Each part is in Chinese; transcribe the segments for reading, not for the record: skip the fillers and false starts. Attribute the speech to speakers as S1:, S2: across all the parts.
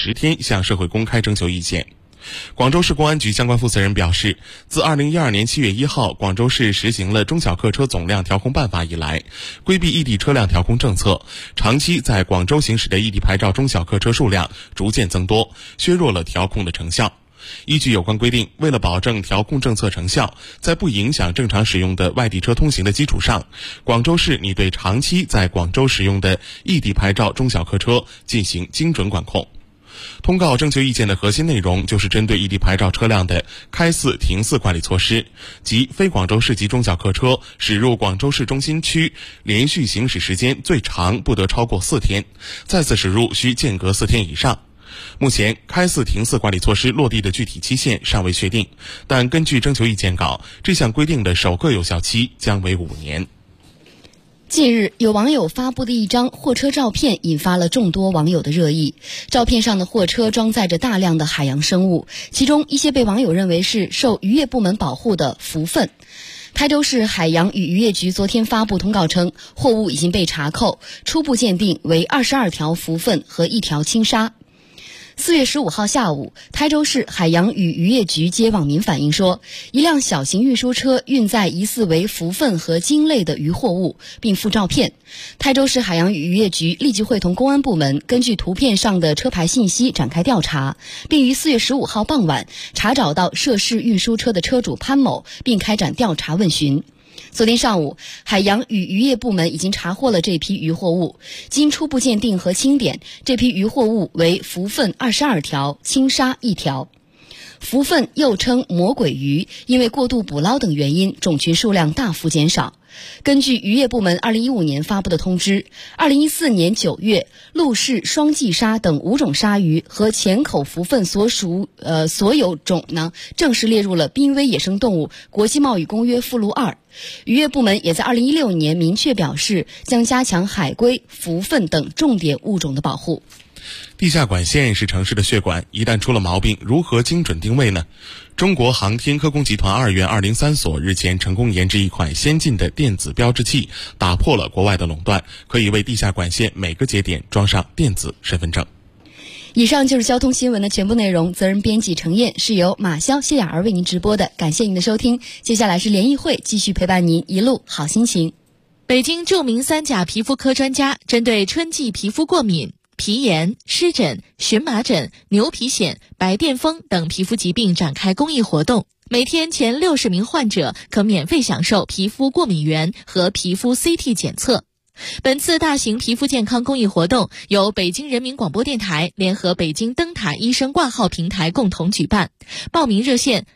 S1: 10天向社会公开征求意见。广州市公安局相关负责人表示，自2012年7月1号广州市实行了中小客车总量调控办法以来，规避异地车辆调控政策，长期在广州行驶的异地牌照中小客车数量逐渐增多，削弱了调控的成效。依据有关规定，为了保证调控政策成效，在不影响正常使用的外地车通行的基础上，广州市拟对长期在广州使用的异地牌照中小客车进行精准管控。通告征求意见的核心内容就是针对异地牌照车辆的开四停四管理措施，即非广州市级中小客车驶入广州市中心区连续行驶时间最长不得超过4天，再次驶入需间隔4天以上。目前开四停四管理措施落地的具体期限尚未确定，但根据征求意见稿，这项规定的首个有效期将为5年。
S2: 近日，有网友发布的一张货车照片引发了众多网友的热议。照片上的货车装载着大量的海洋生物，其中一些被网友认为是受渔业部门保护的浮粪。台州市海洋与渔业局昨天发布通告称，货物已经被查扣，初步鉴定为22条浮粪和1条轻沙。4月15号下午，台州市海洋与渔业局接网民反映说，一辆小型运输车运载疑似为浮粪和鲸类的渔货物，并附照片。台州市海洋与渔业局立即会同公安部门根据图片上的车牌信息展开调查，并于4月15号傍晚查找到涉事运输车的车主潘某，并开展调查问询。昨天上午，海洋与渔业部门已经查获了这批渔货物，经初步鉴定和清点，这批渔货物为浮粪22条，轻沙1条。浮粪又称魔鬼鱼，因为过度捕捞等原因，种群数量大幅减少。根据渔业部门2015年发布的通知，2014年9月，陆氏双髻鲨等5种鲨鱼和浅口浮粪所有种呢，正式列入了濒危野生动物国际贸易公约附录2。渔业部门也在2016年明确表示，将加强海龟、浮粪等重点物种的保护。
S1: 地下管线是城市的血管，一旦出了毛病，如何精准定位呢？中国航天科工集团2院203所日前成功研制一款先进的电子标志器，打破了国外的垄断，可以为地下管线每个节点装上电子身份证。
S2: 以上就是交通新闻的全部内容，责任编辑程燕，是由马潇、谢雅儿为您直播的，感谢您的收听。接下来是联谊会，继续陪伴您一路好心情。
S3: 北京著名3甲皮肤科专家针对春季皮肤过敏、皮炎、湿疹、荨麻疹、牛皮癣、白癜风等皮肤疾病展开公益活动，每天前60名患者可免费享受皮肤过敏原和皮肤 CT 检测。本次大型皮肤健康公益活动由北京人民广播电台联合北京灯塔医生挂号平台共同举办，报名热线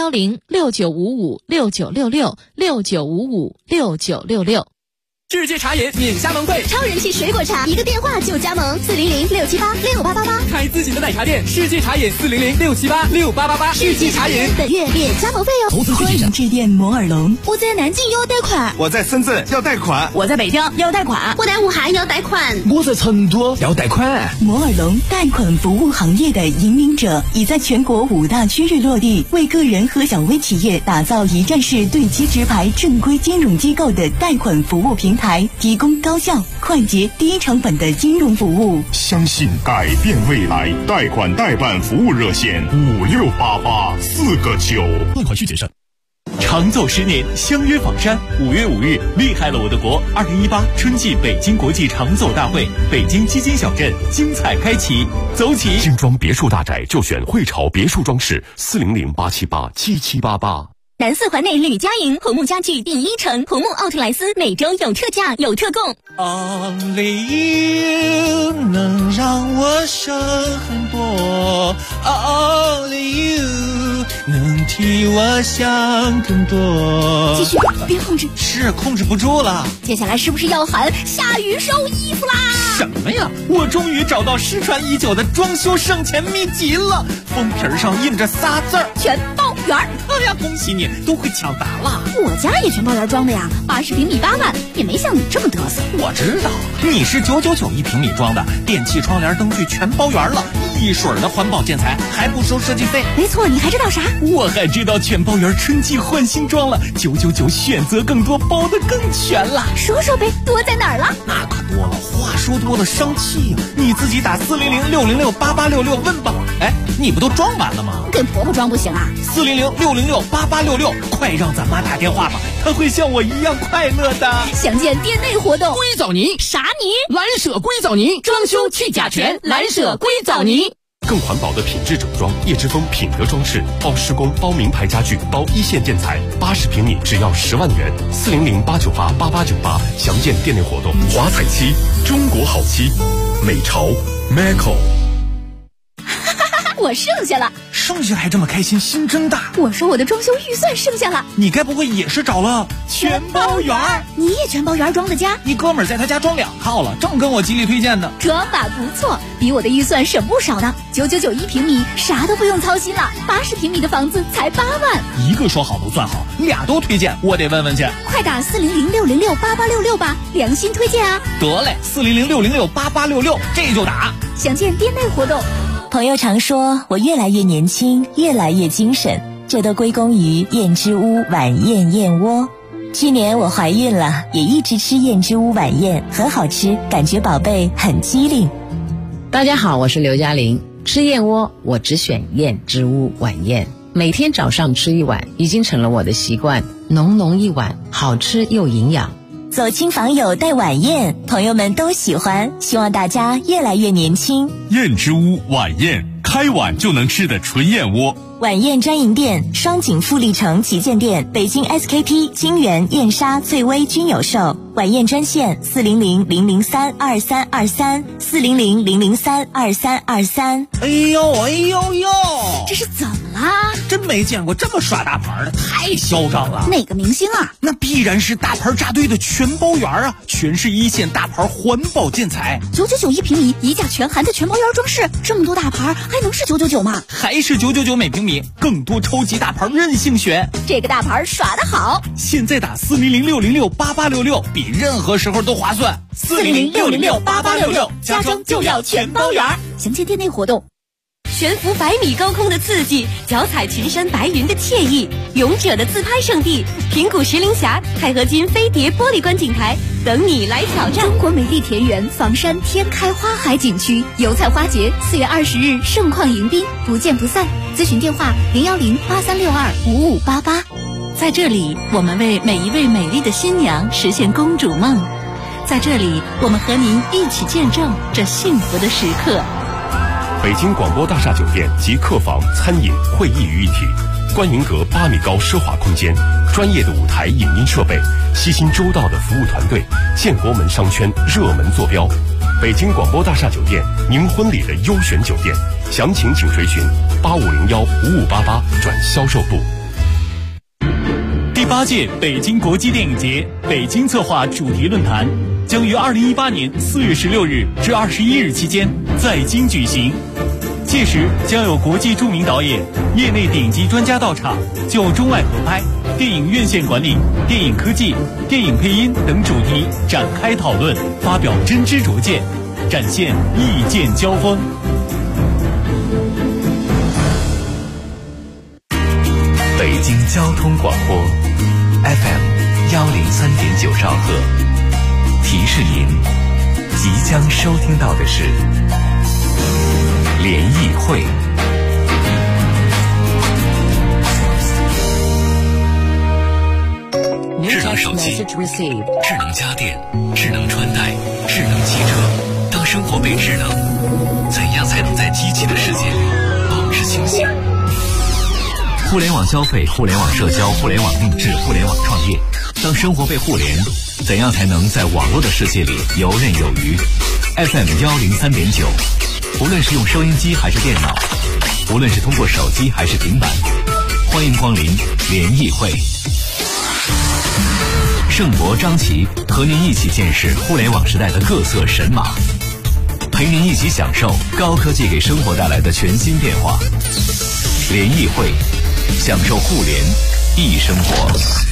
S3: 0106955696669556966。
S4: 世界茶饮免加盟会，
S5: 超人气水果茶，一个电话就加盟，400-678-6888，
S4: 开自己的奶茶店，世界茶饮400-678-6888，世界茶饮
S5: 本月免加盟费哦。
S6: 投资欢迎致电摩尔龙。
S5: 我在南京要贷款，
S7: 我在深圳要贷款，
S6: 我在北京要贷款，
S5: 我在武汉要贷款，
S7: 我在成都要贷款。
S6: 摩尔龙贷款服务行业的引领者，已在全国5大区域落地，为个人和小微企业打造一站式对接直排正规金融机构的贷款服务平台，提供高效、快捷、低成本的金融服务。
S8: 相信改变未来，贷款代办服务热线5688-4个9，
S9: 贷款需谨慎。长奏10年，相约访山。5月5日，厉害了我的国！2018春季北京国际长奏大会，北京基金小镇精彩开启，走起！
S8: 精装别墅大宅就选汇潮别墅装饰，400-878-7788。
S5: 南4环内吕家营红木家具第1城，红木奥特莱斯每周有特价有特供。
S10: Only you 能让我省很多 ，Only you 能替我想更多。
S5: 继续，别控制，
S10: 是控制不住了。
S5: 接下来是不是要喊下雨收衣服啦？
S10: 什么呀？我终于找到失传已久的装修省钱秘籍了。
S9: 封皮上印着仨字儿
S5: 全包圆。
S9: 哎呀，恭喜你，都会抢答了。
S5: 我家也全包圆装的呀，80平米8万，也没像你这么嘚瑟。
S9: 我知道，你是999一平米装的，电器、窗帘、灯具全包圆了，一水儿的环保建材，还不收设计费。
S5: 没错，你还知道啥？
S9: 我还知道全包圆春季换新装了，999选择更多，包得更全了。
S5: 说说呗，多在哪儿了？
S9: 那可多了，话说多了伤气呀。你自己打400-606-8866问吧。哎，你不都装完了吗？
S5: 跟婆婆装不行啊。
S9: 400-606-8866，快让咱妈打电话吧，她会像我一样快乐的。
S5: 详见店内活动。
S4: 硅藻泥
S5: 啥泥？
S4: 蓝舍硅藻泥，装修去甲醛，蓝舍硅藻泥。
S8: 更环保的品质整装，叶之峰品德装饰，包施工，包名牌家具，包一线建材，80平米只要10万元。400-898-8898，详见店内活动。华彩漆，中国好漆，美潮 Maco。
S5: 我剩下了。
S9: 剩下还这么开心，心真大。
S5: 我说我的装修预算剩下了。
S9: 你该不会也是找了全包圆？
S5: 你也全包圆装的家？
S9: 一哥们儿在他家装2套了，正跟我极力推荐呢。
S5: 装法不错，比我的预算省不少呢。999一平米，啥都不用操心了。80平米的房子才8万。
S9: 一个说好不算好，俩都推荐，我得问问去。
S5: 快打400-606-8866吧，良心推荐啊！
S9: 得嘞，400-606-8866，这就打。
S5: 详见店内活动。
S6: 朋友常说我越来越年轻，越来越精神，这都归功于燕之屋晚宴燕窝。去年我怀孕了，也一直吃燕之屋晚宴，很好吃，感觉宝贝很机灵。
S11: 大家好，我是刘嘉玲。吃燕窝我只选燕之屋晚宴，每天早上吃一碗，已经成了我的习惯，浓浓一碗，好吃又营养。
S6: 走亲访友带晚宴，朋友们都喜欢，希望大家越来越年轻。
S8: 燕之屋晚宴，开碗就能吃的纯燕窝。
S6: 晚宴专营店：双井富力城旗舰店、北京 SKP、金源、燕莎、翠微均有售。晚宴专线400-003-2323，400-003-2323。
S9: 哎呦哎呦呦，
S5: 这是怎么啦？
S9: 真没见过这么耍大牌的，太嚣张了。
S5: 哪个明星啊？
S9: 那必然是大牌扎堆的全包圆啊，全是一线大牌环保建材。
S5: 999一平米，一价全含的全包圆装饰，这么多大牌还能是999吗？
S9: 还是999每平米，更多超级大牌任性选。
S5: 这个大牌耍得好，
S9: 现在打400-606-8866，比任何时候都划算。
S5: 400-606-8866，家装就要全包圆。详见店内活动。
S12: 悬浮100米高空的刺激，脚踩群山白云的惬意，勇者的自拍圣地平谷石林峡钛合金飞碟玻璃观景台等你来挑战。
S5: 中国美丽田园房山天开花海景区油菜花节4月20日盛况迎宾，不见不散。咨询电话010-8362-5588。
S3: 在这里，我们为每一位美丽的新娘实现公主梦。在这里，我们和您一起见证这幸福的时刻。
S8: 北京广播大厦酒店集客房、餐饮、会议于一体，观云阁8米高奢华空间，专业的舞台影音设备，悉心周到的服务团队，建国门商圈热门坐标。北京广播大厦酒店，您婚礼的优选酒店，详情请垂询8501-5588转销售部。
S9: 第8届北京国际电影节北京策划主题论坛将于2018年4月16日至21日期间在京举行。届时将有国际著名导演、业内顶级专家到场，就中外合拍、电影院线管理、电影科技、电影配音等主题展开讨论，发表真知灼见，展现意见交锋。
S13: 北京交通广播 FM103.9兆赫，提示您即将收听到的是联谊会。智能手机、智能家电、智能穿戴、智能汽车，当生活被智能，怎样才能在机器的世界里保持清醒？互联网消费、互联网社交、互联网定制、互联网创业，当生活被互联，怎样才能在网络的世界里游刃有余？ FM103.9，无论是用收音机还是电脑，无论是通过手机还是平板，欢迎光临联谊会。盛博、张琪和您一起见识互联网时代的各色神马。 陪您一起享受高科技给生活带来的全新变化。联谊会，享受互联易生活。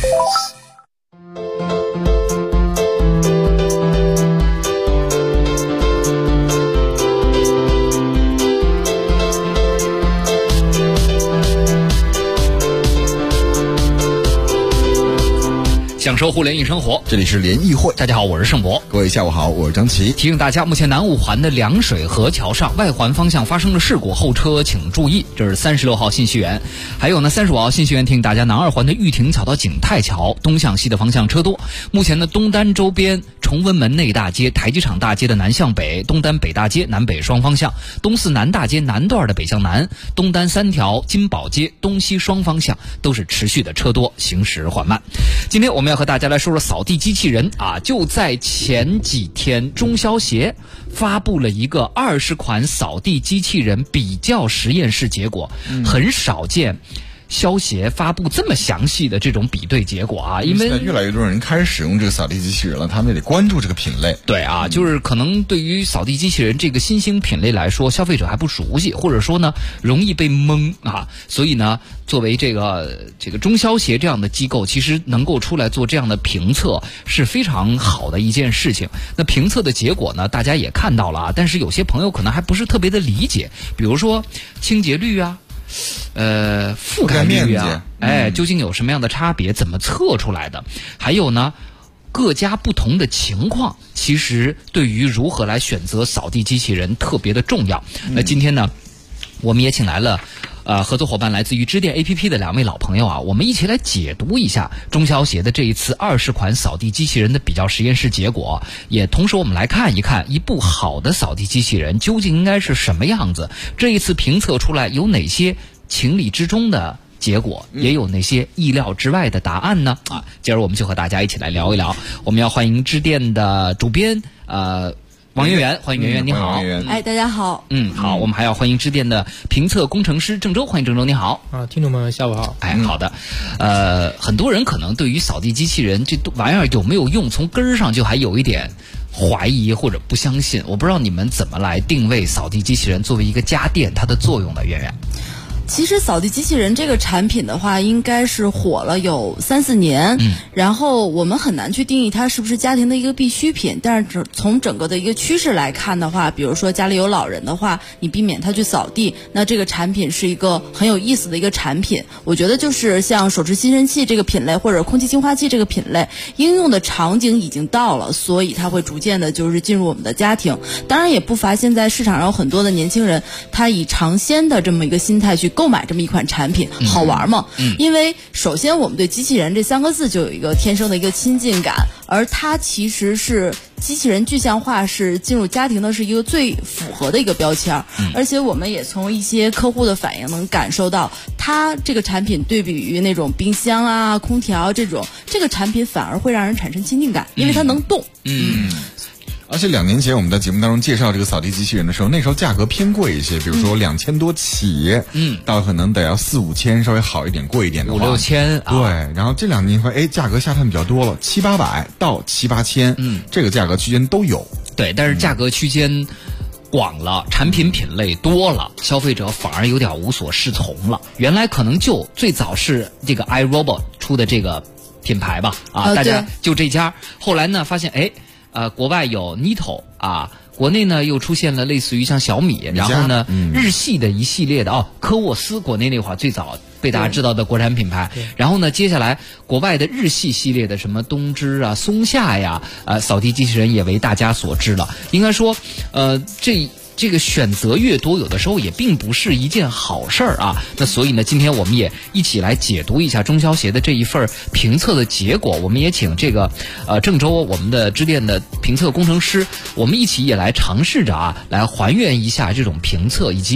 S14: 享受互联易生活，
S15: 这里是联谊会。
S14: 大家好，我是盛博。
S15: 各位下午好，我是张琪。
S14: 提醒大家，目前南五环的凉水河桥上外环方向发生了事故，后车请注意。这是36号信息源。还有呢，35号信息源提醒大家，南二环的玉亭桥到景泰桥东向西的方向车多。目前呢，东单周边崇文门内大街、台机场大街的南向北，东单北大街南北双方向，东四南大街南段的北向南，东单3条金宝街东西双方向都是持续的车多，行驶缓慢。今天我们要和大家来说说扫地机器人啊，就在前几天，中消协发布了一个20款扫地机器人比较实验室结果，很少见消协发布这么详细的这种比对结果啊，因为
S15: 越来越多人开始使用这个扫地机器人了，他们也得关注这个品类。
S14: 对啊，就是可能对于扫地机器人这个新兴品类来说，消费者还不熟悉，或者说呢容易被蒙啊，所以呢，作为这个中消协这样的机构，其实能够出来做这样的评测是非常好的一件事情。那评测的结果呢，大家也看到了啊，但是有些朋友可能还不是特别的理解，比如说清洁率啊。覆盖率啊，究竟有什么样的差别？怎么测出来的？还有呢，各家不同的情况，其实对于如何来选择扫地机器人特别的重要。那今天呢，我们也请来了合作伙伴来自于支电 APP 的2位老朋友啊，我们一起来解读一下中消协的这一次20款扫地机器人的比较实验室结果，也同时我们来看一看一部好的扫地机器人究竟应该是什么样子，这一次评测出来有哪些情理之中的结果，也有哪些意料之外的答案呢？啊，接着我们就和大家一起来聊一聊。我们要欢迎支电的主编王媛媛，欢迎媛媛，你好。
S16: 大家好。
S14: 好，我们还要欢迎支电的评测工程师郑州，欢迎郑州，你好。
S17: 听众们下午好。
S14: 好的。很多人可能对于扫地机器人这玩意儿有没有用，从根儿上就还有一点怀疑或者不相信。我不知道你们怎么来定位扫地机器人作为一个家电它的作用的，媛媛。
S16: 其实扫地机器人这个产品的话，应该是火了有3-4年，然后我们很难去定义它是不是家庭的一个必需品。但是从整个的一个趋势来看的话，比如说家里有老人的话，你避免他去扫地，那这个产品是一个很有意思的一个产品。我觉得就是像手持吸尘器这个品类或者空气净化器这个品类，应用的场景已经到了，所以它会逐渐的就是进入我们的家庭。当然也不乏现在市场上有很多的年轻人，他以尝鲜的这么一个心态去购买这么一款产品，好玩吗？因为首先我们对机器人这3个字就有一个天生的一个亲近感，而它其实是机器人具象化是进入家庭的是一个最符合的一个标签，而且我们也从一些客户的反应能感受到，它这个产品对比于那种冰箱啊、空调这个产品反而会让人产生亲近感，因为它能动。
S15: 而且2年前我们在节目当中介绍这个扫地机器人的时候，那时候价格偏贵一些，比如说2000多起，到可能得要4-5千，稍微好一点，贵一点的话
S14: 5-6千。
S15: 对，然后这2年价格下探比较多了，700-800到7-8千，这个价格区间都有。
S14: 对，但是价格区间广了，产品品类多了，消费者反而有点无所适从了。原来可能就最早是这个 iRobot 出的这个品牌吧，大家就这家，后来呢发现国外有 Nito 啊，国内呢又出现了类似于像小米，然后呢日系的一系列的科沃斯，国内那会儿最早被大家知道的国产品牌，然后呢接下来国外的日系系列的什么东芝啊、松下呀，扫地机器人也为大家所知了。应该说这个选择越多，有的时候也并不是一件好事儿啊。那所以呢，今天我们也一起来解读一下中消协的这一份评测的结果。我们也请这个郑州我们的支电的评测工程师，我们一起也来尝试着来还原一下这种评测，以及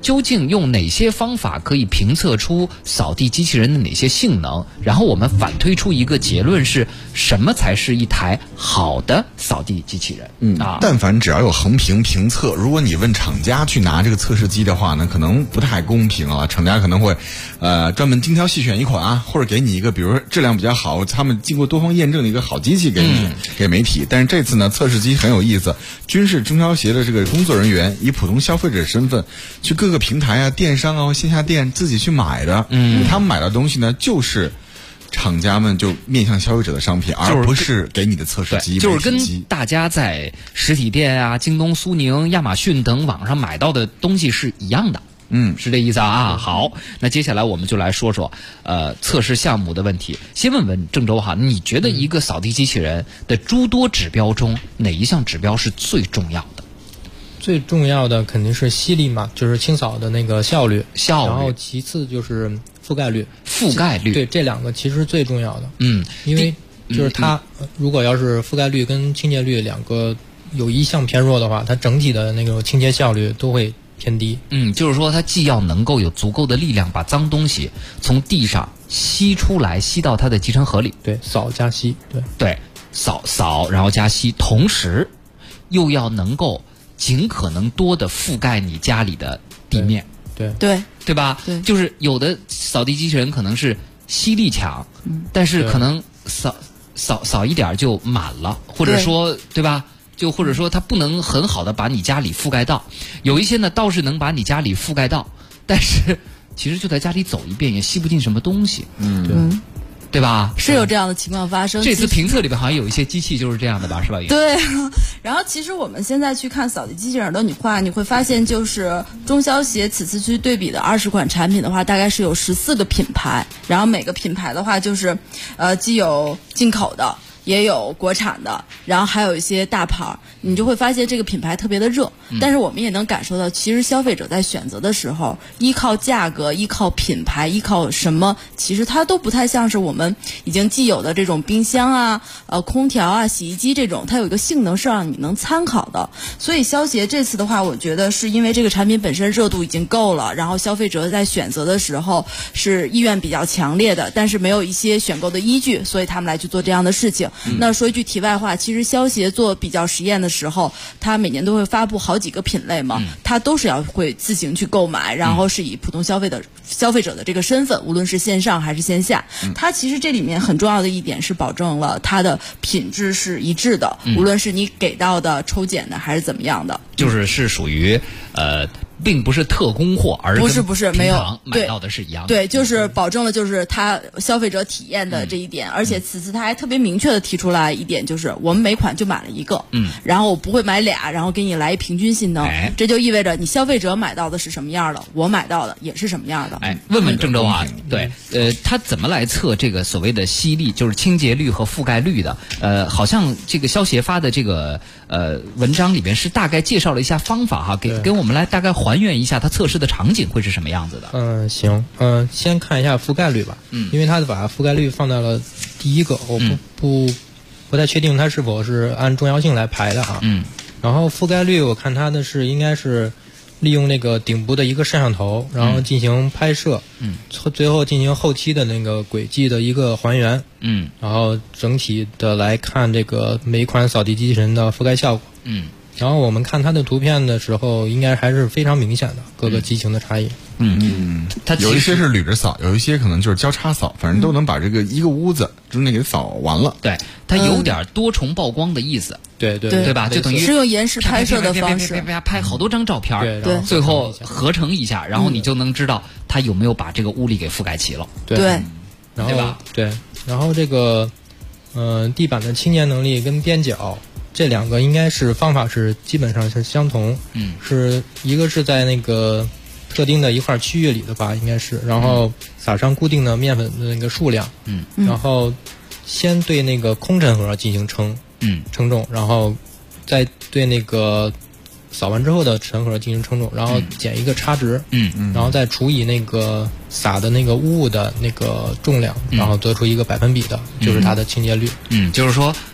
S14: 究竟用哪些方法可以评测出扫地机器人的哪些性能，然后我们反推出一个结论是什么才是一台好的扫地机器人。
S15: 但凡只要有横屏评测，如果你问厂家去拿这个测试机的话呢，可能不太公平啊。厂家可能会专门精挑细选一款啊，或者给你一个比如质量比较好，他们经过多方验证的一个好机器给你，给媒体。但是这次呢，测试机很有意思，均是中消协的这个工作人员以普通消费者身份去各个平台啊、电商啊、线下店自己去买的。他们买的东西呢，就是厂家们就面向消费者的商品，而不是给你的测试机。
S14: 就是跟大家在实体店啊、京东、苏宁、亚马逊等网上买到的东西是一样的。是这意思啊。好，那接下来我们就来说说测试项目的问题。先问问郑州哈，你觉得一个扫地机器人的诸多指标中，哪一项指标是最重要的？
S17: 最重要的肯定是吸力嘛，就是清扫的那个效率，然后其次就是覆盖率。对，这两个其实是最重要的。因为就是它如果要是覆盖率跟清洁率两个有一项偏弱的话，它整体的那个清洁效率都会偏低。
S14: 就是说它既要能够有足够的力量把脏东西从地上吸出来，吸到它的集成盒里。
S17: 对，扫加吸。
S14: 对，扫然后加吸，同时又要能够尽可能多的覆盖你家里的地面。对吧？
S16: 对，
S14: 就是有的扫地机器人可能是吸力强，但是可能扫一点就满了，或者说对吧？就或者说它不能很好的把你家里覆盖到。有一些呢倒是能把你家里覆盖到，但是其实就在家里走一遍也吸不进什么东西。对吧？
S16: 是有这样的情况发生。
S14: 这次评测里边好像有一些机器就是这样的吧，是吧？
S16: 对。然后其实我们现在去看扫地机器人的话，你会发现就是中消协此次去对比的20款产品的话，大概是有14个品牌，然后每个品牌的话就是既有进口的，也有国产的，然后还有一些大牌，你就会发现这个品牌特别的热。但是我们也能感受到，其实消费者在选择的时候，依靠价格、依靠品牌、依靠什么，其实它都不太像是我们已经既有的这种冰箱啊、空调啊、洗衣机这种，它有一个性能是让你能参考的。所以消协这次的话，我觉得是因为这个产品本身热度已经够了，然后消费者在选择的时候是意愿比较强烈的，但是没有一些选购的依据，所以他们来去做这样的事情。那说一句题外话，其实消协做比较实验的时候，它每年都会发布好几个品类嘛，它都是会自行去购买，然后是以普通消费者的这个身份，无论是线上还是线下，它其实这里面很重要的一点是保证了它的品质是一致的，无论是你给到的抽检的还是怎么样的，
S14: 是属于并不是特供货，而
S16: 不是没有
S14: 买到的是一样的。
S16: 对，就是保证了就是他消费者体验的这一点，而且此次他还特别明确的提出来一点，就是我们每款就买了一个，然后我不会买俩，然后给你来一平均性能，这就意味着你消费者买到的是什么样的，我买到的也是什么样的。
S14: 问问郑州啊，对，他怎么来测这个所谓的吸力，就是清洁率和覆盖率的？好像这个消协发的这个文章里边是大概介绍了一下方法哈，跟我们来大概还原一下它测试的场景会是什么样子的。
S17: 行，先看一下覆盖率吧，因为它把覆盖率放到了第一个，我不太确定它是否是按重要性来排的啊。然后覆盖率我看它的应该是利用那个顶部的一个摄像头，然后进行拍摄，最后进行后期的那个轨迹的一个还原，然后整体的来看这个每一款扫地机器人的覆盖效果，然后我们看它的图片的时候，应该还是非常明显的各个机型的差异。
S15: 它有一些是捋着扫，有一些可能就是交叉扫，反正都能把这个一个屋子之内给扫完了。
S14: 对，它有点多重曝光的意思。
S17: 对
S14: 吧？就等于
S16: 是用延时拍摄的方式，
S14: 拍好多张照片，最后合成一下，然后你就能知道它有没有把这个屋里给覆盖齐了。
S16: 对，
S17: 然后然后这个地板的清洁能力跟边角。这两个应该是方法是基本上是相同，是一个是在那个特定的一块区域里的吧，应该是，然后撒上固定的面粉的那个数量，然后先对那个空尘盒进行称重，然后再对那个扫完之后的尘盒进行称重，然后减一个差值，然后再除以那个撒的那个污物的那个重量，然后得出一个百分比的，就是它的清洁率。
S14: 就是说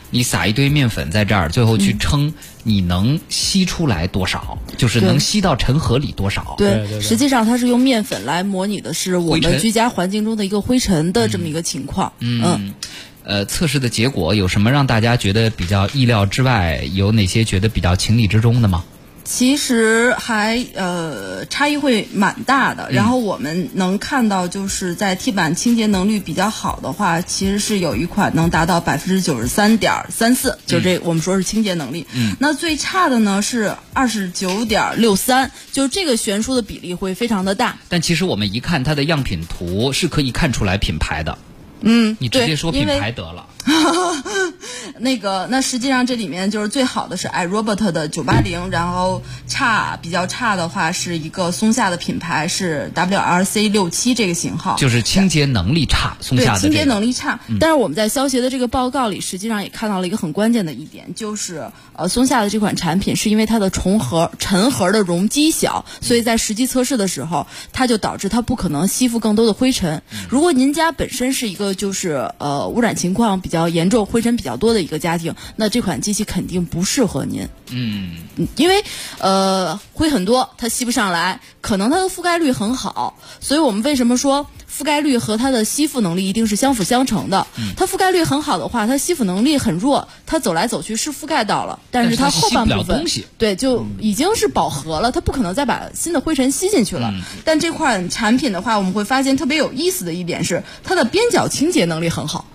S14: 你撒一堆面粉在这儿，最后去称你能吸出来多少，就是能吸到陈盒里多少。
S16: 对，实际上它是用面粉来模拟的是我们居家环境中的一个灰尘的这么一个情况。
S14: 测试的结果有什么让大家觉得比较意料之外？有哪些觉得比较情理之中的吗？
S16: 其实还差异会蛮大的。然后我们能看到，就是在地板清洁能力比较好的话，其实是有一款能达到93.34%，就这我们说是清洁能力。那最差的呢是29.63%，就是这个悬殊的比例会非常的大。
S14: 但其实我们一看它的样品图是可以看出来品牌的。你直接说品牌得了。
S16: 那实际上这里面就是最好的是 iRobot 的980，然后比较差的话是一个松下的品牌是 WRC67这个型号，
S14: 就是清洁能力差，松下的
S16: 清洁能力差。但是我们在消协的这个报告里，实际上也看到了一个很关键的一点，就是松下的这款产品是因为它的陈盒的容积小，所以在实际测试的时候，它就导致它不可能吸附更多的灰尘。如果您家本身是一个就是污染情况比较严重、灰尘比较多的一个家庭，那这款机器肯定不适合您。因为灰很多，它吸不上来，可能它的覆盖率很好，所以我们为什么说覆盖率和它的吸附能力一定是相辅相成的？它覆盖率很好的话，它吸附能力很弱，它走来走去是覆盖到了，但是它后半部分对就已经是饱和了，它不可能再把新的灰尘吸进去了。但这款产品的话，我们会发现特别有意思的一点是，它的边角清洁能力很好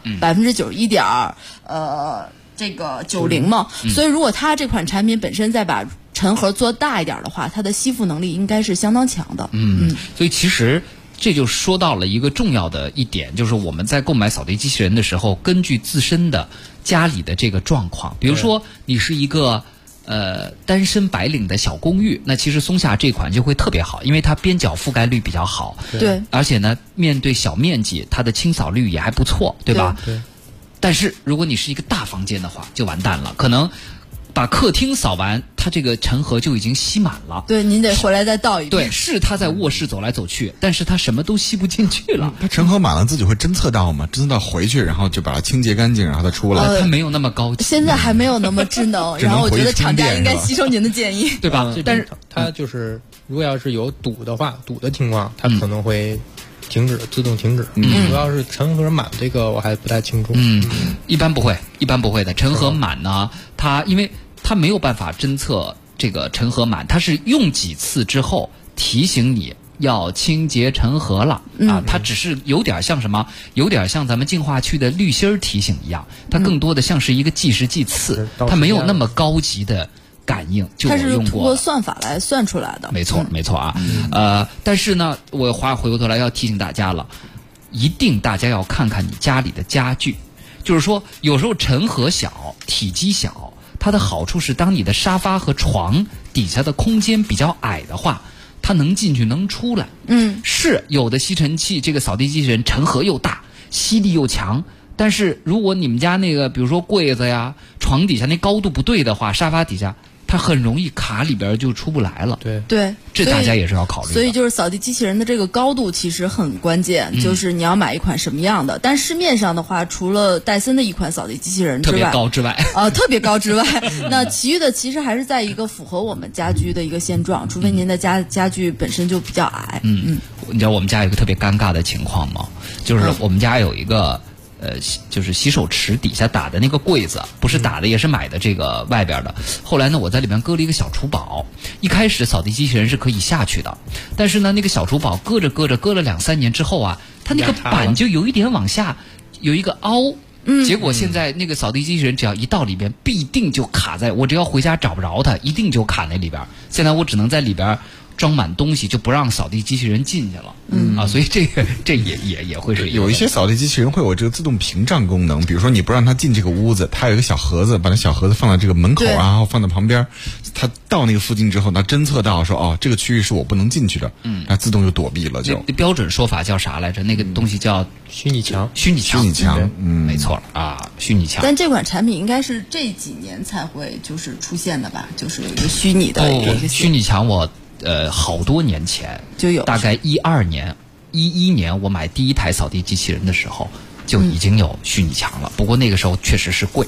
S16: ，91.90%嘛。所以如果它这款产品本身再把陈盒做大一点的话，它的吸附能力应该是相当强的。
S14: 所以其实这就说到了一个重要的一点，就是我们在购买扫地机器人的时候，根据自身的家里的这个状况，比如说你是一个单身白领的小公寓，那其实松下这款就会特别好，因为它边角覆盖率比较好，
S16: 对，
S14: 而且呢面对小面积它的清扫率也还不错，对吧？
S17: 对。
S14: 但是如果你是一个大房间的话，就完蛋了，可能把客厅扫完，它这个陈盒就已经吸满了。
S16: 对，您得回来再倒一遍。
S14: 对，是他在卧室走来走去，但是他什么都吸不进去了。
S15: 它陈盒满了，自己会侦测到吗？侦测到回去，然后就把它清洁干净，然后再出来。
S14: 它没有那么高级，
S16: 现在还没有那么智能。然后我觉得厂家应该吸收您的建议，
S14: 对吧？
S17: 但是它就是如果要是有堵的话，堵的情况，它可能会自动停止。主要是陈盒满这个我还不太清楚。
S14: 一般不会的。陈盒满呢，因为它没有办法侦测这个陈盒满，它是用几次之后提醒你要清洁陈盒了它只是有点像什么，有点像咱们净化区的滤芯提醒一样，它更多的像是一个计时计次，它没有那么高级的感应，就我用过，
S16: 它是通过算法来算出来的。
S14: 没错啊。但是呢，我回过头来要提醒大家了，一定大家要看看你家里的家具，就是说有时候陈盒小，体积小，它的好处是当你的沙发和床底下的空间比较矮的话，它能进去能出来。是有的吸尘器这个扫地机器人陈盒又大，吸力又强，但是如果你们家那个比如说柜子呀、床底下那高度不对的话，沙发底下它很容易卡里边就出不来了。
S16: 对，
S14: 这大家也是要考虑的。
S16: 所以就是扫地机器人的这个高度其实很关键，就是你要买一款什么样的。但市面上的话，除了戴森的一款扫地机器人之外，
S14: 特别高之外，
S16: 那其余的其实还是在一个符合我们家居的一个现状，除非您的家具本身就比较矮。
S14: 你知道我们家有一个特别尴尬的情况吗？就是我们家有一个就是洗手池底下打的那个柜子，不是打的也是买的这个外边的。后来呢，我在里面搁了一个小厨宝。一开始扫地机器人是可以下去的，但是呢，那个小厨宝搁了2-3年之后啊，它那个板就有一点往下有一个凹。结果现在那个扫地机器人只要一到里边，必定就卡在我只要回家找不着它，一定就卡那里边。现在我只能在里边装满东西，就不让扫地机器人进去了。所以这也会是
S15: 有一些扫地机器人会有这个自动屏障功能，比如说你不让它进这个屋子，它有一个小盒子，把那小盒子放在这个门口然后放在旁边，它到那个附近之后，它侦测到说这个区域是我不能进去的，它自动就躲避了。就
S14: 标准说法叫啥来着？那个东西叫
S17: 虚拟墙。
S14: 没错虚拟墙。
S16: 但这款产品应该是这几年才会就是出现的吧？就是有一个虚拟的一个
S14: 虚拟墙，我好多年前
S16: 就有，
S14: 大概12年、11年，我买第一台扫地机器人的时候就已经有虚拟墙了。不过那个时候确实是贵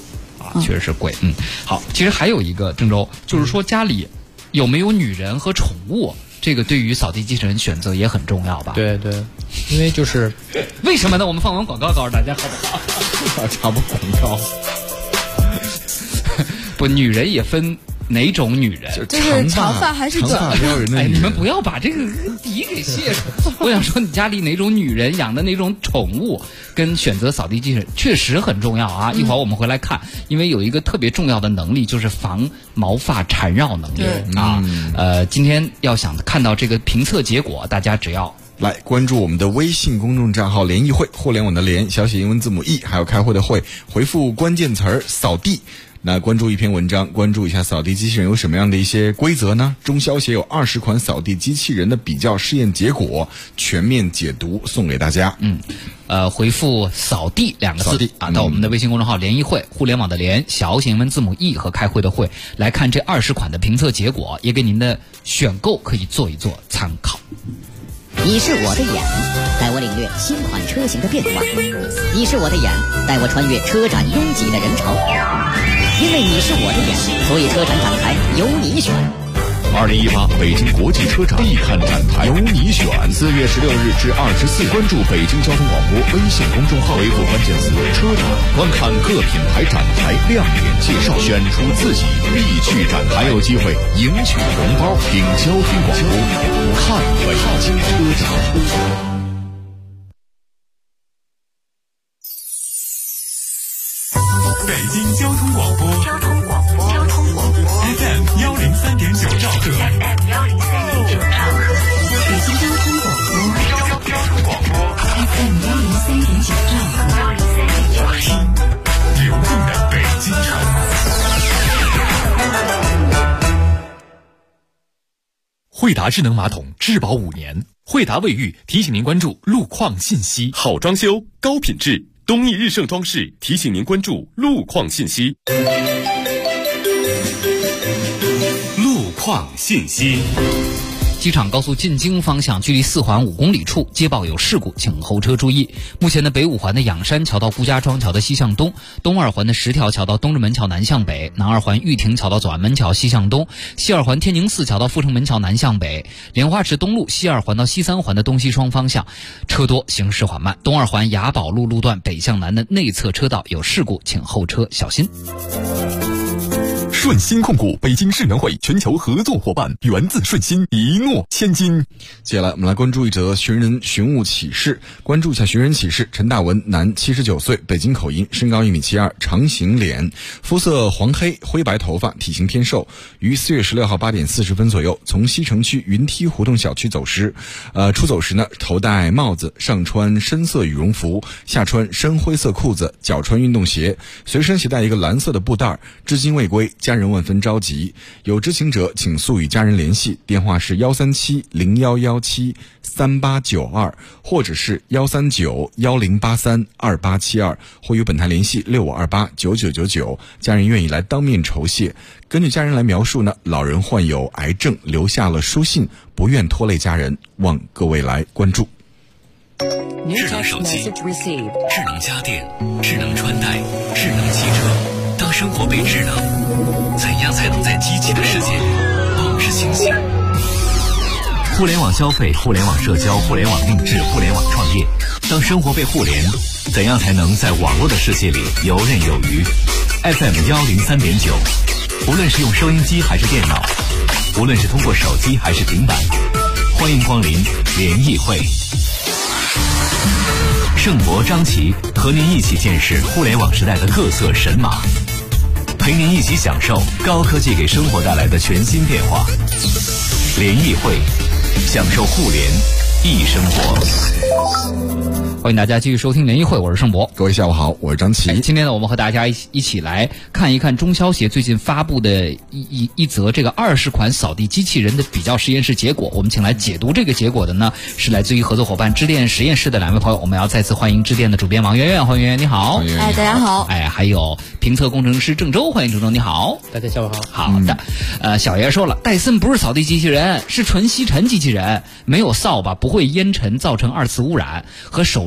S14: 确实是贵。好，其实还有一个郑州，就是说家里有没有女人和宠物，这个对于扫地机器人选择也很重要吧？
S17: 对，因为就是
S14: 为什么呢？我们放完广告告诉大家好不好？
S15: 插播广告。
S14: 不，女人也分哪种女人？
S16: 就是长发还是短
S15: 发？
S14: 你们不要把这个底给卸出来。我想说，你家里哪种女人养的哪种宠物，跟选择扫地机器人确实很重要啊。一会儿我们回来看，因为有一个特别重要的能力，就是防毛发缠绕能力啊。今天要想看到这个评测结果，大家只要
S15: 来关注我们的微信公众账号联谊会，互联网的联，小写英文字母 E， 还有开会的会，回复关键词扫地。那关注一篇文章，关注一下扫地机器人有什么样的一些规则呢？中消协有20款扫地机器人的比较试验结果，全面解读送给大家。
S14: 回复扫地2个字到我们的微信公众号联谊会，互联网的联，小写英文字母 E 和开会的会，来看这20款的评测结果，也给您的选购可以做一做参考。
S18: 你是我的眼，带我领略新款车型的变化；你是我的眼，带我穿越车展拥挤的人潮。因为你是我的眼，所以车展展台由你选。
S8: 2018北京国际车展必看展台，由你选。4月16日至24，关注北京交通广播微信公众号，回复关键词“车展”，观看各品牌展台亮点介绍，选出自己必去展台，还有机会赢取红包。听交通广播，看北京车展。
S19: 北京交通广播FM 103.9兆赫，北京交通广播 FM 103.9兆赫，听流动的北京城。惠达智能马桶质保5年，惠达卫浴提醒您关注路况信息。
S1: 好装修，高品质。东义日盛装饰提醒您关注路况信息。路况信息。
S14: 机场高速进京方向，距离4环5公里处接报有事故，请后车注意。目前的北5环的仰山桥到顾家庄桥的西向东，东2环的10条桥到东直门桥南向北，南2环玉亭桥到左安门桥西向东，西2环天宁寺桥到阜成门桥南向北，莲花池东路西2环到西3环的东西双方向车多，行驶缓慢。东2环雅宝路路段北向南的内侧车道有事故，请后车小心。
S19: 顺鑫控股，北京世能会全球合作伙伴，源自顺鑫，一诺千金。
S15: 接下来我们来关注一则寻人寻物启事，关注一下寻人启事。陈大文，男，79岁，北京口音，身高1.72米，长形脸，肤色黄黑，灰白头发，体型偏瘦，于4月16号8点40分左右从西城区云梯胡同小区走失。出走时呢，头戴帽子，上穿深色羽绒服，下穿深灰色裤子，脚穿运动鞋，随身携带一个蓝色的布袋，至今未归，家人万分着急。有知情者请速与家人联系，电话是137-0117-3892，或者是139-1083-2872，或与本台联系6528-9999，家人愿意来当面酬谢。根据家人来描述呢，老人患有癌症，留下了书信，不愿拖累家人，望各位来关注。
S13: 智能手机、智能家电、智能穿戴、智能汽车，当生活被智能，怎样才能在机器的世界里保持清醒？互联网消费、互联网社交、互联网定制、互联网创业，当生活被互联，怎样才能在网络的世界里游刃有余？ FM 103.9，无论是用收音机还是电脑，无论是通过手机还是平板，欢迎光临联谊会。盛博、张琪和您一起见识互联网时代的各色神马，陪您一起享受高科技给生活带来的全新变化。联谊会，享受互联易生活。
S14: 欢迎大家继续收听联谊会，我是盛博。
S15: 各位下午好，我是张琪。
S14: 今天呢，我们和大家一起来看一看中消协最近发布的一则这个20款扫地机器人的比较实验室结果。我们请来解读这个结果的呢，是来自于合作伙伴支电实验室的2位朋友。我们要再次欢迎支电的主编王媛媛，欢迎媛媛，你好。
S16: 大家好。
S14: 还有评测工程师郑州，欢迎郑州，你好。
S17: 大家下午好。
S14: 好的。小爷说了，戴森不是扫地机器人，是纯吸尘机器人，没有扫把，不会烟尘造成2次污染，和手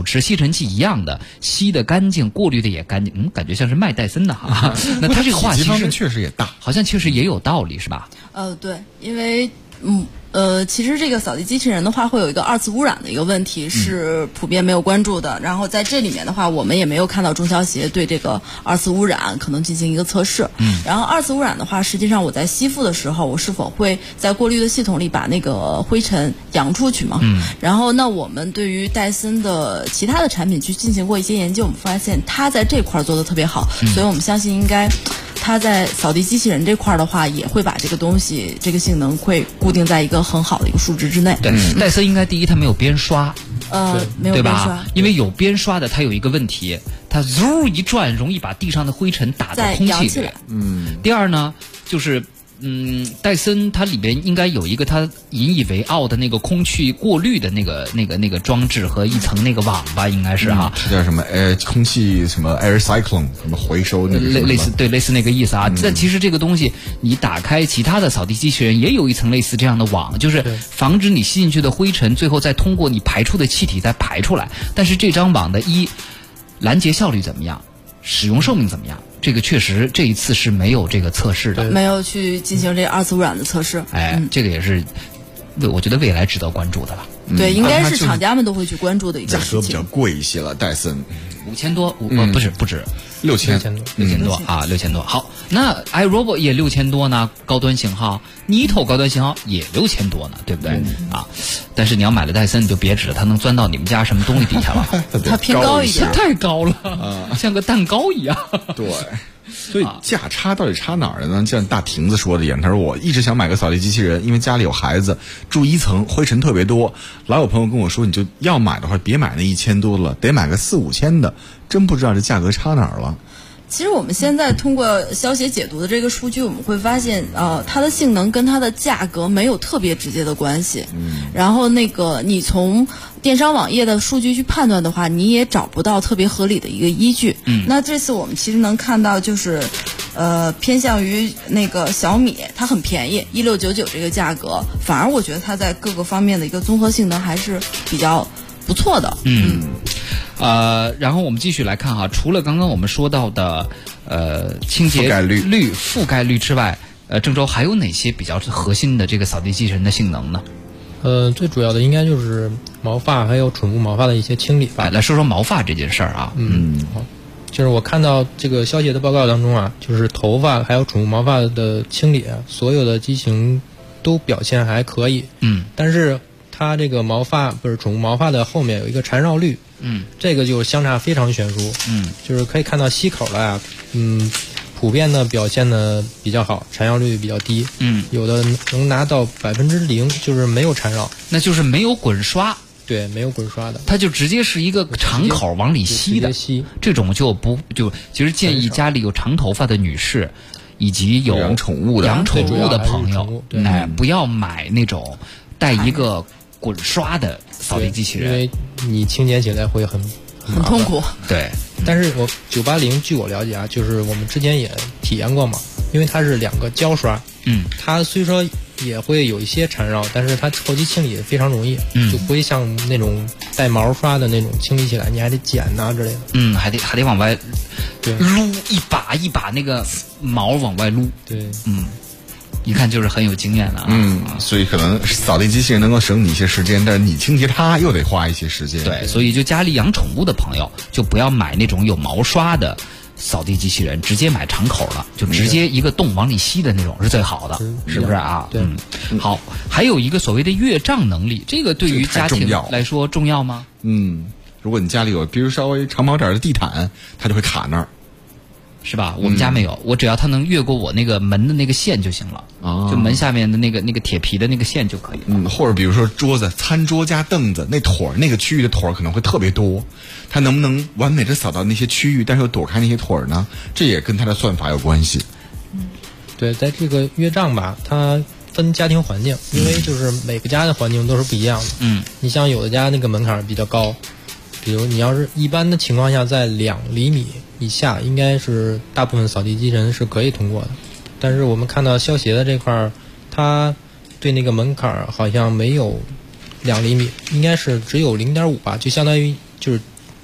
S14: 持吸尘器一样的，吸的干净，过滤的也干净。感觉像是卖戴森的哈。那他这个话其实
S15: 确实也大，
S14: 好像确实也有道理，是吧？
S16: 对，因为其实这个扫地机器人的话，会有一个二次污染的一个问题是普遍没有关注的。然后在这里面的话，我们也没有看到中消协对这个二次污染可能进行一个测试。然后二次污染的话，实际上我在吸附的时候，我是否会在过滤的系统里把那个灰尘扬出去嘛？然后那我们对于戴森的其他的产品去进行过一些研究，我们发现它在这块做的特别好，所以我们相信应该它在扫地机器人这块的话，也会把这个东西这个性能会固定在一个很好的一个数值之内。
S14: 对，戴森应该第一它没有边刷，
S16: 没有边刷，
S14: 对吧？因为有边刷的它有一个问题，它嗖一转容易把地上的灰尘打到空气里。第二呢，就是戴森它里边应该有一个它引以为傲的那个空气过滤的那个装置和一层那个网吧，应该是哈。
S15: 这叫什么？空气什么 air cyclone 什么回收那个
S14: 类似那个意思啊。但其实这个东西你打开其他的扫地机器人也有一层类似这样的网，就是防止你吸进去的灰尘最后再通过你排出的气体再排出来。但是这张网的拦截效率怎么样？使用寿命怎么样？这个确实这一次是没有这个测试的，
S16: 没有去进行这二次污染的测试。
S14: 这个也是我觉得未来值得关注的了。
S16: 对，应该是厂家们都会去关注的一个事情。
S15: 价格比较贵一些了，戴森
S14: 5000多，不止
S15: 6000
S14: 多啊，6000多。好，那 iRobot 也6000多呢，高端型号 Nito 高端型号也6000多呢，对不对啊？但是你要买了戴森，你就别指着它能钻到你们家什么东西底下了，
S16: 它偏高一点，
S14: 太高了，像个蛋糕一样。
S15: 对。所以价差到底差哪儿了呢？像大亭子说的一样，他说我一直想买个扫地机器人，因为家里有孩子，住1层，灰尘特别多。老有朋友跟我说，你就要买的话，别买那1000多了，得买个4、5千的。真不知道这价格差哪儿了。
S16: 其实我们现在通过消协解读的这个数据，我们会发现，它的性能跟它的价格没有特别直接的关系。然后你从电商网页的数据去判断的话，你也找不到特别合理的一个依据。那这次我们其实能看到，就是偏向于那个小米，它很便宜，1699这个价格，反而我觉得它在各个方面的一个综合性能还是比较不错的。
S14: 然后我们继续来看哈，除了刚刚我们说到的清洁覆盖率之外，郑州还有哪些比较核心的这个扫地机器人的性能呢？
S17: 最主要的应该就是毛发还有宠物毛发的一些清理吧。
S14: 来说说毛发这件事儿啊。
S17: 好，就是我看到这个消协的报告当中啊，就是头发还有宠物毛发的清理，所有的机型都表现还可以。但是它这个宠物毛发的后面有一个缠绕率。这个就相差非常悬殊。就是可以看到吸口的啊，普遍的表现的比较好，缠绕率比较低。有的能拿到0%，就是没有缠绕，
S14: 那就是没有滚刷。
S17: 对，没有滚刷的，
S14: 它就直接是一个长口往里吸的。这种其实建议家里有长头发的女士，以及有
S15: 养宠物的
S14: 朋友，不要买那种带一个滚刷的扫地机器人，
S17: 因为你清洁起来会很
S16: 痛苦。
S14: 对，
S17: 但是980据我了解啊，就是我们之前也体验过嘛，因为它是2个胶刷，它虽说也会有一些缠绕，但是它后期清理也非常容易，就不会像那种带毛刷的那种清理起来你还得剪呐之类的。
S14: 还得往外撸一把那个毛往外撸。
S17: 对，
S14: 一看就是很有经验的啊。
S15: 所以可能扫地机器人能够省你一些时间，但是你清洁它又得花一些时间。
S14: 对，所以就家里养宠物的朋友就不要买那种有毛刷的扫地机器人，直接买长口的，就直接一个洞往里吸的那种是最好的，是不是啊？
S17: 对。
S14: 好，还有一个所谓的越障能力，这个对于家庭来说重要吗？
S15: 如果你家里有比如稍微长毛点的地毯，它就会卡那儿。
S14: 是吧？我们家没有，我只要它能越过我那个门的那个线就行了，就门下面的那个铁皮的那个线就可以了。
S15: 或者比如说桌子、餐桌加凳子那腿儿，那个区域的腿儿可能会特别多，它能不能完美的扫到那些区域，但是又躲开那些腿儿呢？这也跟它的算法有关系。
S17: 对，在这个越障吧，它分家庭环境，因为就是每个家的环境都是不一样的。你像有的家那个门槛比较高，比如你要是一般的情况下在2厘米以下，应该是大部分扫地机器人是可以通过的。但是我们看到消协的这块儿，它对那个门槛好像没有2厘米，应该是只有0.5吧，就相当于就是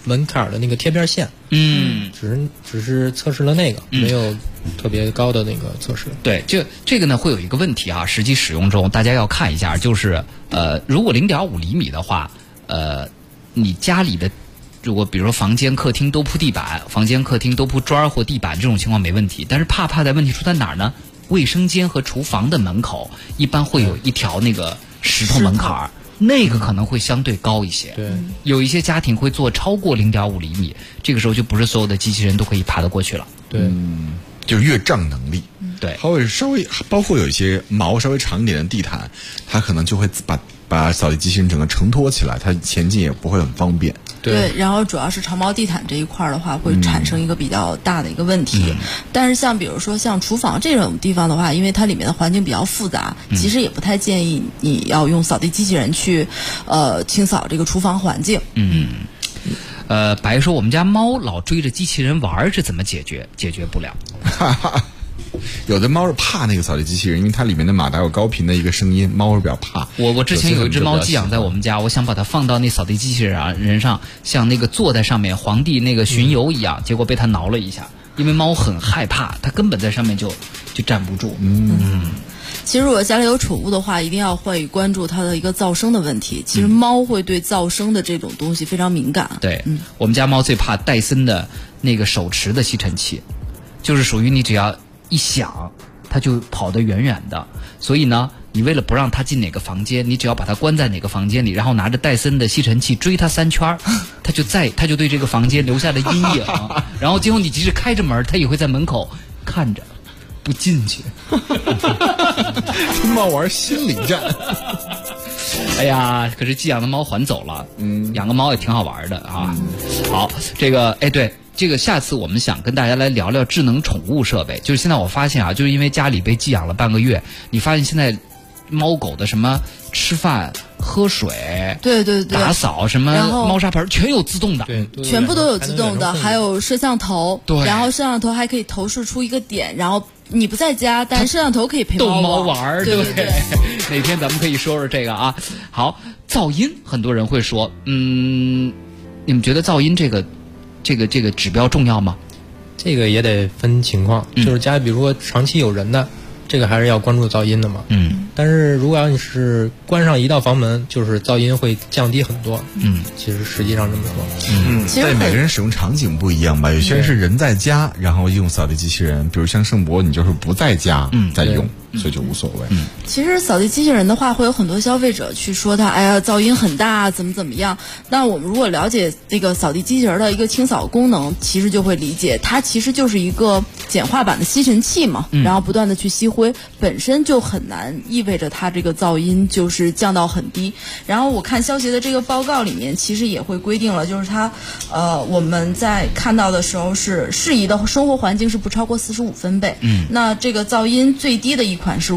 S17: 门槛的那个贴边线，只是测试了那个，没有特别高的那个测试。
S14: 对，这个呢会有一个问题啊，实际使用中大家要看一下，就是如果0.5厘米的话，你家里的如果比如说房间、客厅都铺地板，房间、客厅都铺砖或地板，这种情况没问题。但是怕在问题出在哪儿呢？卫生间和厨房的门口一般会有一条那个石头门槛儿。那个可能会相对高一些，
S17: 对，
S14: 有一些家庭会做超过0.5厘米，这个时候就不是所有的机器人都可以爬得过去了。
S17: 对，
S15: 就是越障能力。
S14: 对，
S15: 它会稍微包括有一些毛稍微长一点的地毯，它可能就会把扫地机器人整个承托起来，它前进也不会很方便。
S16: 对，然后主要是长毛地毯这一块的话，会产生一个比较大的一个问题。但是像比如说像厨房这种地方的话，因为它里面的环境比较复杂，其实也不太建议你要用扫地机器人去清扫这个厨房环境。
S14: 白说我们家猫老追着机器人玩，这怎么解决？解决不了。
S15: 有的猫是怕那个扫地机器人，因为它里面的马达有高频的一个声音，猫是比较怕。
S14: 我之前有一只猫寄养在我们家，我想把它放到那扫地机器人上，像那个坐在上面皇帝那个巡游一样，结果被它挠了一下，因为猫很害怕，它根本在上面就站不住。
S16: 其实如果家里有宠物的话，一定要会关注它的一个噪声的问题。其实猫会对噪声的这种东西非常敏感。
S14: 对，我们家猫最怕戴森的那个手持的吸尘器，就是属于你只要一响，它就跑得远远的。所以呢，你为了不让它进哪个房间，你只要把它关在哪个房间里，然后拿着戴森的吸尘器追它3圈，它就对这个房间留下了阴影。然后今后你即使开着门，它也会在门口看着，不进去。
S15: 跟猫玩心理战。
S14: 哎呀，可是寄养的猫还走了。养个猫也挺好玩的啊。好，这个对。这个下次我们想跟大家来聊聊智能宠物设备。就是现在我发现啊，就是因为家里被寄养了半个月，你发现现在猫狗的什么吃饭、喝水、
S16: 对，
S14: 打扫什么猫砂盆全有自动的，
S17: 对，
S16: 全部都有自动的，还有摄像头，
S14: 对，
S16: 然后摄像头还可以投射出一个点，然后你不在家，但是摄像头可以陪
S14: 猫玩，
S16: 对。
S14: 哪天咱们可以说说这个啊。好，噪音，很多人会说，你们觉得噪音这个指标重要吗？
S17: 这个也得分情况，就是家里比如说长期有人的，这个还是要关注噪音的嘛。但是如果要你是关上一道房门，就是噪音会降低很多。其实实际上这么说。
S16: 其实
S15: 每个人使用场景不一样吧，有些人是人在家，然后用扫地机器人，比如像盛博，你就是不在家在用，所以就无所谓。
S16: 其实扫地机器人的话，会有很多消费者去说它，哎呀，噪音很大，怎么样。那我们如果了解这个扫地机器人的一个清扫功能，其实就会理解，它其实就是一个简化版的吸尘器嘛，然后不断的去吸灰，本身就很难意味着它这个噪音就是降到很低。然后我看消协的这个报告里面，其实也会规定了，就是它我们在看到的时候是适宜的生活环境是不超过45分贝。那这个噪音最低的一款是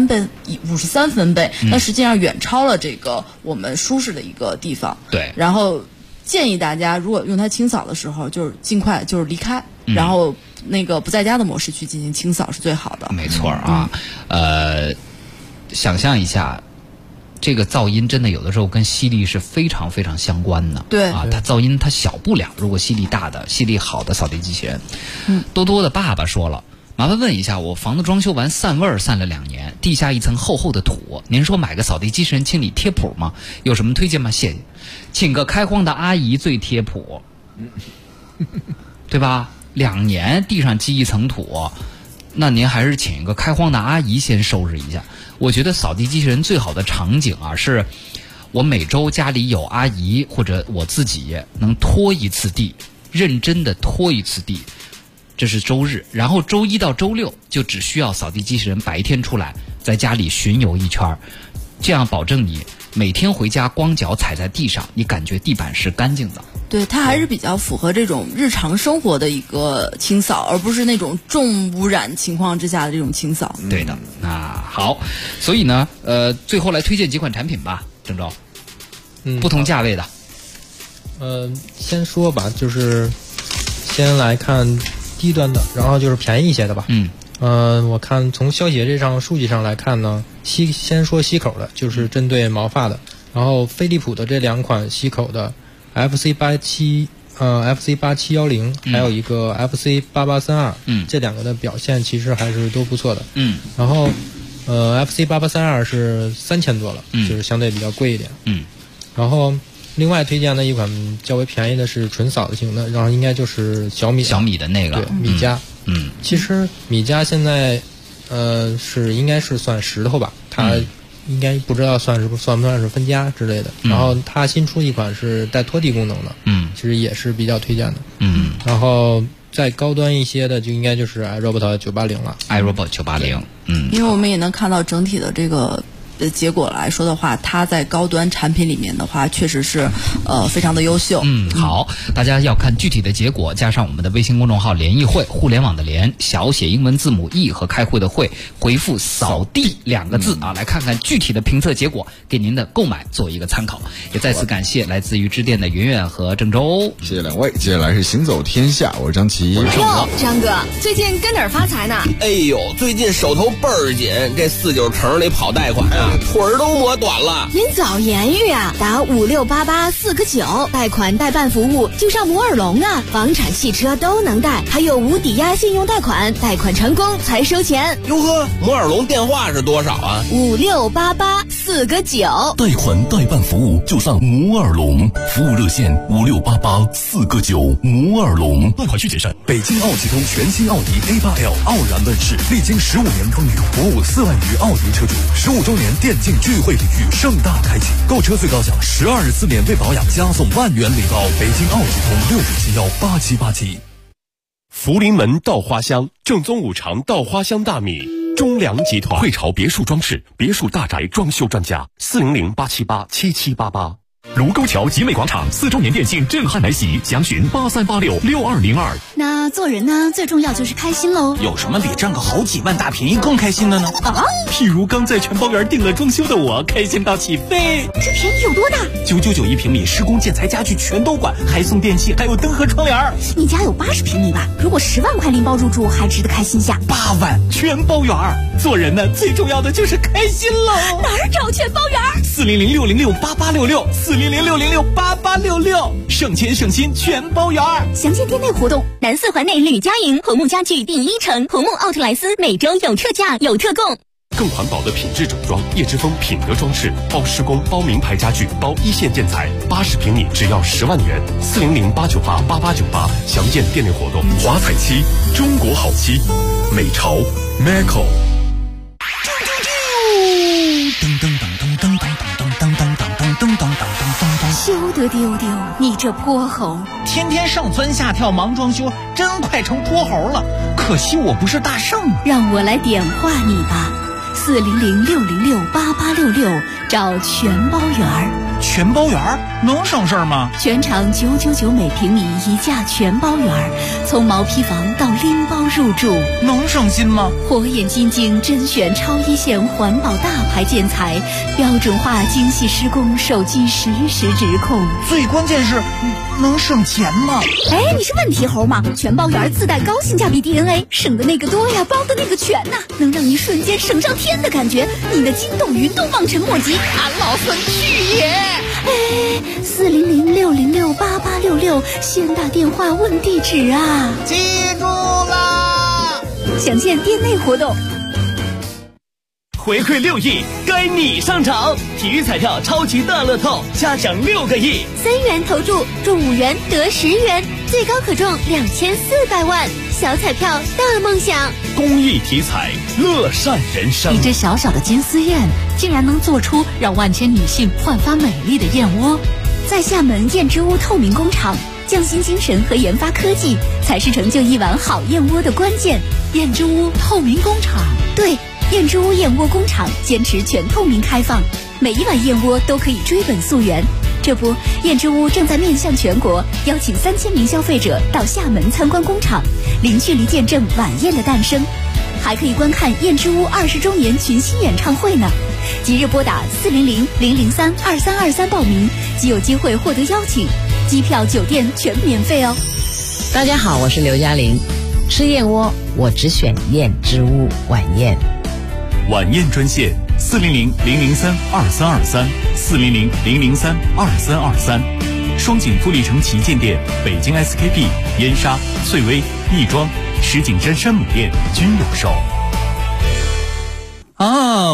S16: 53分贝，那实际上远超了这个我们舒适的一个地方。
S14: 对，
S16: 然后建议大家如果用它清扫的时候，就是尽快就是离开，然后那个不在家的模式去进行清扫是最好的。
S14: 没错啊。想象一下，这个噪音真的有的时候跟吸力是非常非常相关的。
S16: 对
S14: 啊，它噪音它小不了，如果吸力大的、吸力好的扫地机器人。多多的爸爸说了，麻烦问一下，我房子装修完散味儿散了2年，地下一层厚厚的土，您说买个扫地机器人清理贴谱吗？有什么推荐吗？谢谢。请个开荒的阿姨最贴谱，对吧？2年地上积一层土，那您还是请一个开荒的阿姨先收拾一下。我觉得扫地机器人最好的场景啊，是我每周家里有阿姨或者我自己能拖一次地，认真的拖一次地。这是周日，然后周1到周6就只需要扫地机器人白天出来在家里巡游一圈，这样保证你每天回家光脚踩在地上，你感觉地板是干净的。
S16: 对，它还是比较符合这种日常生活的一个清扫，而不是那种重污染情况之下的这种清扫。
S14: 对的。那好，所以呢，最后来推荐几款产品吧，郑州。不同价位的。
S17: 先说吧，就是先来看低端的，然后就是便宜一些的吧。我看从消协这上数据上来看呢，先说吸口的，就是针对毛发的，然后飞利浦的这2款吸口的 FC87 FC8710，还有一个 FC8832，这两个的表现其实还是都不错的。然后FC8832是3000多了，就是相对比较贵一点。然后另外推荐的一款较为便宜的是纯扫型的，然后应该就是小米
S14: 的那个，
S17: 对，米家。其实米家现在应该是算石头吧，它应该不知道算不算是分家之类的。然后它新出一款是带拖地功能的，其实也是比较推荐的。然后再高端一些的就应该就是 iRobot 980了。
S14: iRobot 980，
S16: 因为我们也能看到整体的这个结果来说的话，它在高端产品里面的话，确实是非常的优秀。
S14: 好，大家要看具体的结果，加上我们的微信公众号联谊会，互联网的联，小写英文字母 E 和开会的会，回复扫地2个字来看看具体的评测结果，给您的购买做一个参考。也再次感谢来自于支店的圆圆和郑州，
S15: 谢谢两位。接下来是行走天下，我是张琪。
S20: 哟，张哥，最近跟哪儿发财呢？
S21: 哎呦，最近手头倍儿紧，这49城里跑贷款啊，腿儿都磨短了。
S20: 您早言语啊，打5688-4个9，贷款代办服务就上摩尔龙啊，房产、汽车都能贷，还有无抵押信用贷款，贷款成功才收钱。
S21: 哟呵，摩尔龙电话是多少啊
S20: ？5688-4个9，
S22: 贷款代办服务就上摩尔龙，服务热线5688-4个9，摩尔龙。
S23: 贷款需谨慎。北京奥汽通全新奥迪 A8L 傲然问世，历经15年风雨，鼓舞4万余奥迪车主，15周年电竞聚会礼遇盛大开启，购车最高享12日免费保养，加送万元礼包。北京奥汽通65718787。
S8: 福临门稻花香，正宗5常稻花香大米。中粮集团，汇潮别墅装饰，别墅大宅装修专家，400-878-7788。卢沟桥集美广场4周年店庆震撼来袭，详询83866202。
S5: 那做人呢，最重要就是开心喽。
S10: 有什么比赚个好几万大便宜更开心的呢？譬如刚在全包园订了装修的我，开心到起飞。
S5: 这便宜有多大
S10: ？999一平米，施工建材家具全都管，还送电器，还有灯和窗帘。
S5: 你家有80平米吧？如果10万块拎包入住，还值得开心下。
S10: 8万全包园，做人呢，最重要的就是开心喽。
S5: 哪儿找全包园
S10: ？400-606-8866，400-606-8866，省钱省心全包园。
S5: 详见店内活动。
S12: 南四环内吕家营红木家具第1城，红木奥特莱斯每周有特价有特供。
S8: 更环保的品质整装，叶之峰品德装饰，包施工，包名牌家具，包一线建材，80平米只要10万元，400-898-8898，详见店内活动。华彩漆，中国好漆，美潮 Macco。
S5: 休得丢丢，你这泼猴！
S10: 天天上蹿下跳忙装修，真快成泼猴了。可惜我不是大圣，
S5: 让我来点化你吧。400-606-8866，找全包园。
S10: 全包园能省事儿吗？
S5: 全场999每平米一价全包园，从毛坯房到拎包入住，
S10: 能省心吗？
S5: 火眼金睛甄选超一线环保大牌建材，标准化精细施工，手机实时直控。
S10: 最关键是能省钱吗？
S5: 哎，你是问题猴吗？全包园自带高性价比 DNA， 省的那个多呀，包的那个全呐，能让你瞬间省上天的感觉，你的筋斗云都望尘莫及。
S10: 俺老孙去也！
S5: 哎，400-606-8866，先打电话问地址啊！
S10: 记住啦！
S5: 详见店内活动。
S24: 回馈6亿，该你上场！体育彩票超级大乐透，加奖6个亿
S12: ，3元投注，中5元得10元，最高可中2400万。小彩票大梦想，
S24: 公益体彩，乐善人生。
S25: 你这小小的金丝燕，竟然能做出让万千女性焕发美丽的燕窝。
S5: 在厦门燕之屋透明工厂，匠心精神和研发科技才是成就一碗好燕窝的关键。
S25: 燕之屋透明工厂，
S5: 对，燕之屋燕窝工厂坚持全透明开放，每一碗燕窝都可以追本溯源。这不，燕之屋正在面向全国，邀请3000名消费者到厦门参观工厂，零距离见证晚宴的诞生，还可以观看燕之屋20周年群星演唱会呢。即日拨打400-003-2323报名，即有机会获得邀请，机票、酒店全免费哦。
S11: 大家好，我是刘嘉玲，吃燕窝我只选燕之屋晚宴。
S9: 晚宴专线400-003-2323，400-003-2323， 双井富力城旗舰店、北京 SKP、燕莎、翠微、亦庄、石景山山姆店均有售。